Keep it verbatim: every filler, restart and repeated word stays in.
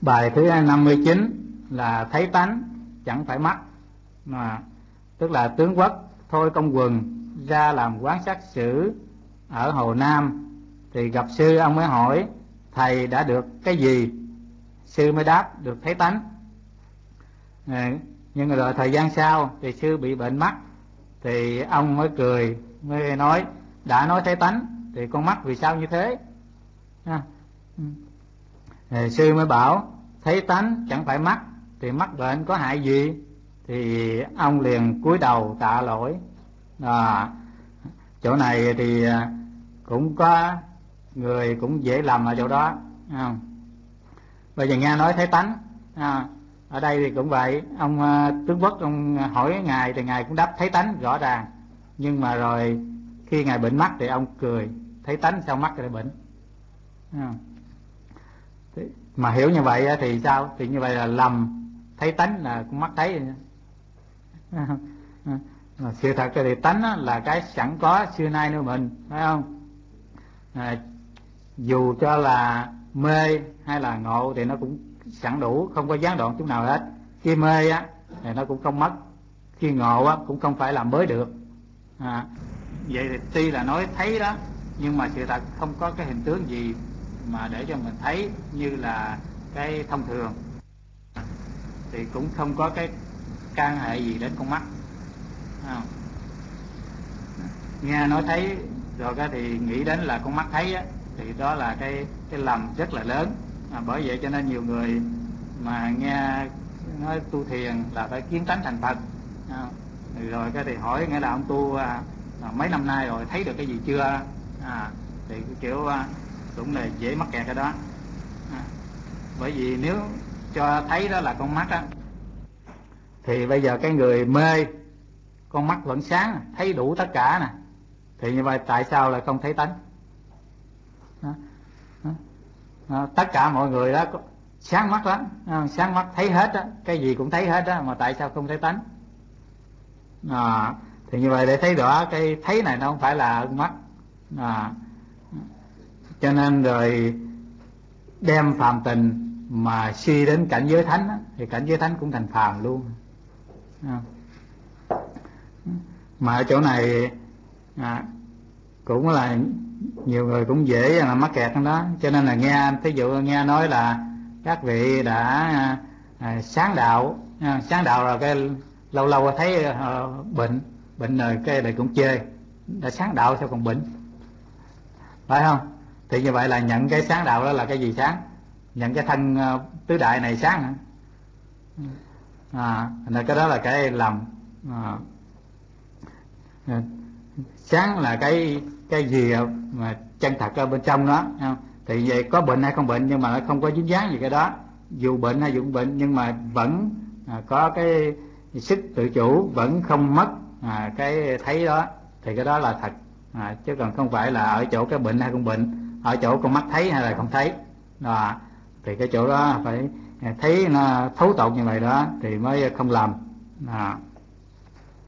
Bài thứ năm mươi chín là thấy tánh chẳng phải mắt, mà tức là tướng quốc Thôi Công Quần ra làm quán sát sử ở Hồ Nam, thì gặp sư, ông mới hỏi thầy đã được cái gì. Sư mới đáp được thấy tánh. À, nhưng rồi thời gian sau thì sư bị bệnh mắt, thì ông mới cười, mới nói đã nói thấy tánh thì con mắt vì sao như thế. À, thì sư mới bảo thấy tánh chẳng phải mắt, thì mắc bệnh có hại gì. Thì ông liền cúi đầu tạ lỗi. À, chỗ này thì cũng có người cũng dễ lầm ở chỗ đó. À, bây giờ nghe nói thấy tánh, à, ở đây thì cũng vậy. Ông uh, tướng quốc ông hỏi ngài thì ngài cũng đáp thấy tánh rõ ràng, nhưng mà rồi khi ngài bệnh mắt thì ông cười thấy tánh sao mắt lại bệnh. À, mà hiểu như vậy thì sao? Thì như vậy là lầm, thấy tánh là con mắt thấy. À, à, sự thật thì tánh là cái sẵn có xưa nay nơi mình, phải không? À, dù cho là mê hay là ngộ thì nó cũng sẵn đủ, không có gián đoạn chút nào hết. Khi mê á thì nó cũng không mất, khi ngộ á cũng không phải làm mới được. À, vậy thì tuy là nói thấy đó, nhưng mà sự thật không có cái hình tướng gì mà để cho mình thấy như là cái thông thường, thì cũng không có cái can hệ gì đến con mắt. À, nghe nói thấy rồi cái thì nghĩ đến là con mắt thấy á, thì đó là cái cái lầm rất là lớn. À, bởi vậy cho nên nhiều người mà nghe nói tu thiền là phải kiến tánh thành Phật. À, rồi cái thì hỏi nghĩa là ông tu à, à, mấy năm nay rồi thấy được cái gì chưa. À, thì kiểu à, cũng là dễ mắc kẹt cái đó. À, bởi vì nếu cho thấy đó là con mắt á, thì bây giờ cái người mê con mắt vẫn sáng, thấy đủ tất cả nè, thì như vậy tại sao lại không thấy tánh? Đó. Đó. Đó. Tất cả mọi người đó sáng mắt lắm, sáng mắt thấy hết á, cái gì cũng thấy hết á, mà tại sao không thấy tánh? À, thì như vậy để thấy rõ cái thấy này nó không phải là con mắt. À, cho nên rồi đem phàm tình mà suy đến cảnh giới thánh á, thì cảnh giới thánh cũng thành phàm luôn. À, mà ở chỗ này à, cũng là nhiều người cũng dễ là mắc kẹt trong đó. Cho nên là nghe, ví dụ nghe nói là các vị đã à, sáng đạo, à, sáng đạo rồi cái lâu lâu thấy à, bệnh bệnh rồi cái này cũng chê, đã sáng đạo sao còn bệnh, phải không? Thì như vậy là nhận cái sáng đạo đó là cái gì sáng? Nhận cái thân uh, tứ đại này sáng hả? À, nên cái đó là cái lầm. À, sáng là cái cái gì mà chân thật ở bên trong đó, không? Thì vậy có bệnh hay không bệnh nhưng mà nó không có dính dáng gì cái đó, dù bệnh hay dù không bệnh nhưng mà vẫn à, có cái sức tự chủ, vẫn không mất à, cái thấy đó, thì cái đó là thật. À, chứ còn không phải là ở chỗ cái bệnh hay không bệnh, ở chỗ con mắt thấy hay là không thấy. À, thì cái chỗ đó phải thấy nó thấu tột như vậy đó thì mới không lầm. À.